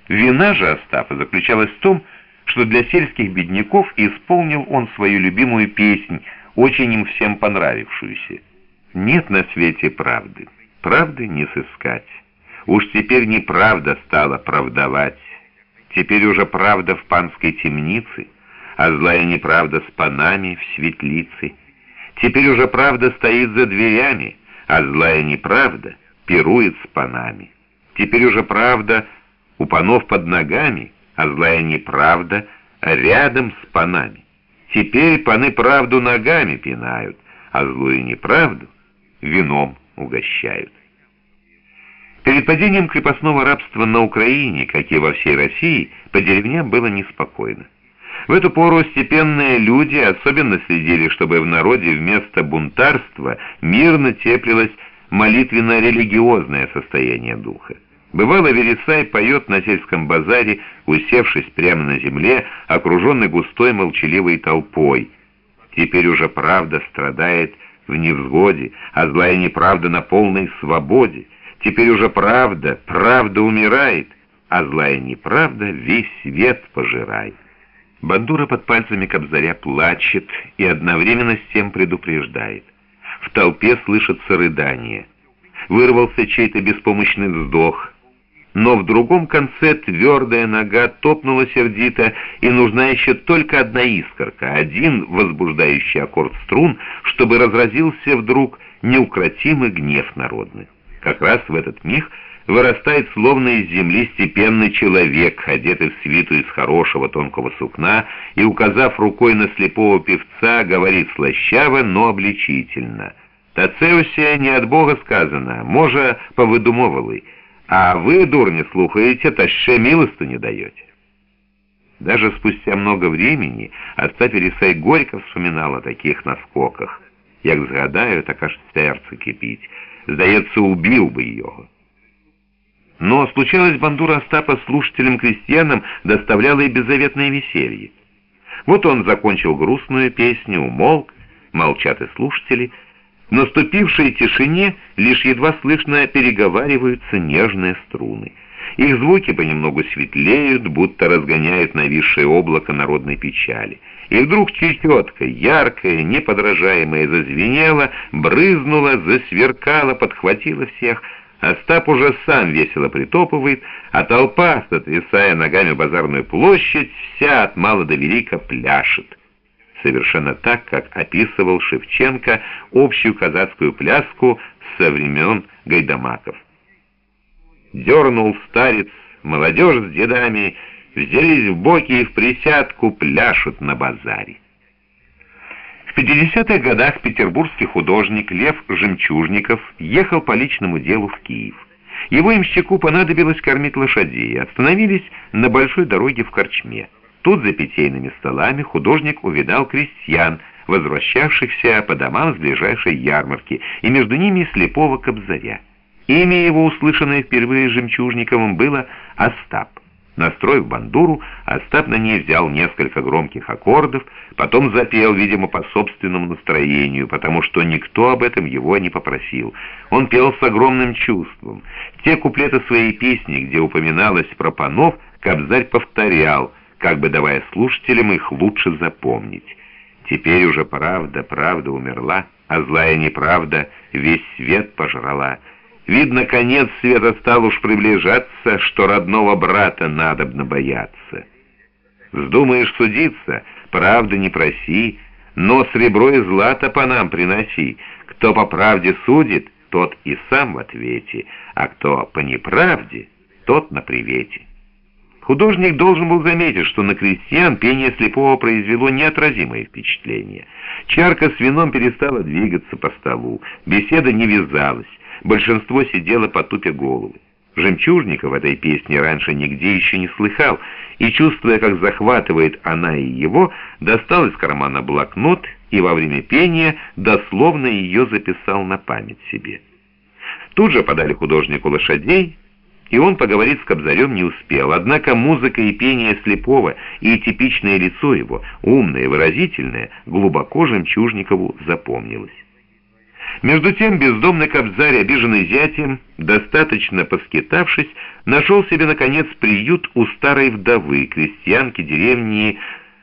Вина же Остапа заключалась в том, что для сельских бедняков исполнил он свою любимую песнь, очень им всем понравившуюся. «Нет на свете правды, правды не сыскать. Уж теперь неправда стала правдовать. Теперь уже правда в панской темнице, а злая неправда с панами в светлице. Теперь уже правда стоит за дверями, а злая неправда пирует с панами. Теперь уже правда у панов под ногами, а злая неправда рядом с панами. Теперь паны правду ногами пинают, а злую неправду вином угощают». Перед падением крепостного рабства на Украине, как и во всей России, по деревням было неспокойно. В эту пору степенные люди особенно следили, чтобы в народе вместо бунтарства мирно теплилось молитвенно-религиозное состояние духа. Бывало, Вересай поет на сельском базаре, усевшись прямо на земле, окруженный густой молчаливой толпой. Теперь уже правда страдает в невзгоде, а злая неправда на полной свободе. Теперь уже правда умирает, а злая неправда весь свет пожирает. Бандура под пальцами Кобзаря плачет и одновременно с тем предупреждает. В толпе слышится рыдание. Вырвался чей-то беспомощный вздох. Но в другом конце твердая нога топнула сердито, и нужна еще только одна искорка, один возбуждающий аккорд струн, чтобы разразился вдруг неукротимый гнев народный. Как раз в этот миг вырастает словно из земли степенный человек, одетый в свиту из хорошего тонкого сукна, и, указав рукой на слепого певца, говорит слащаво, но обличительно: «Тацеуся не от Бога сказано, може повидумовали, а вы, дурни, слухаете, та ще милостыню даете». Даже спустя много времени Остап Вересай горько вспоминал о таких наскоках. Як згадаю, так аж серце кипить. Здається, убил бы ее. Но случалось, бандура Остапа слушателям-крестьянам доставляла и беззаветное веселье. Вот он закончил грустную песню, умолк, молчат и слушатели. В наступившей тишине лишь едва слышно переговариваются нежные струны. Их звуки понемногу светлеют, будто разгоняют нависшее облако народной печали. И вдруг чечетка, яркая, неподражаемая, зазвенела, брызнула, засверкала, подхватила всех. Остап уже сам весело притопывает, а толпа, сотрясая ногами базарную площадь, вся от мала до велика пляшет. Совершенно так, как описывал Шевченко общую казацкую пляску со времен гайдамаков. Дернул старец, молодежь с дедами, взялись в боки и в присядку пляшут на базаре. В 50-х годах петербургский художник Лев Жемчужников ехал по личному делу в Киев. Его ямщику понадобилось кормить лошадей, остановились на большой дороге в корчме. Тут за питейными столами художник увидал крестьян, возвращавшихся по домам с ближайшей ярмарки, и между ними слепого Кобзаря. Имя его, услышанное впервые Жемчужниковым, было Остап. Настроив бандуру, Остап на ней взял несколько громких аккордов, потом запел, видимо, по собственному настроению, потому что никто об этом его не попросил. Он пел с огромным чувством. Те куплеты своей песни, где упоминалось про панов, Кобзарь повторял, как бы давая слушателям их лучше запомнить. Теперь уже правда умерла, а злая неправда весь свет пожрала. Видно, конец света стал уж приближаться, что родного брата надобно бояться. Вздумаешь судиться, правды не проси, но сребро и злато по нам приноси. Кто по правде судит, тот и сам в ответе, а кто по неправде, тот на привете. Художник должен был заметить, что на крестьян пение слепого произвело неотразимое впечатление. Чарка с вином перестала двигаться по столу, беседа не вязалась, большинство сидело потупя головы. Жемчужников в этой песне раньше нигде еще не слыхал, и, чувствуя, как захватывает она и его, достал из кармана блокнот и во время пения дословно ее записал на память себе. Тут же подали художнику лошадей, и он поговорить с Кобзарем не успел, однако музыка и пение слепого и типичное лицо его, умное и выразительное, глубоко Жемчужникову запомнилось. Между тем бездомный Кобзарь, обиженный зятем, достаточно поскитавшись, нашел себе, наконец, приют у старой вдовы, крестьянки деревни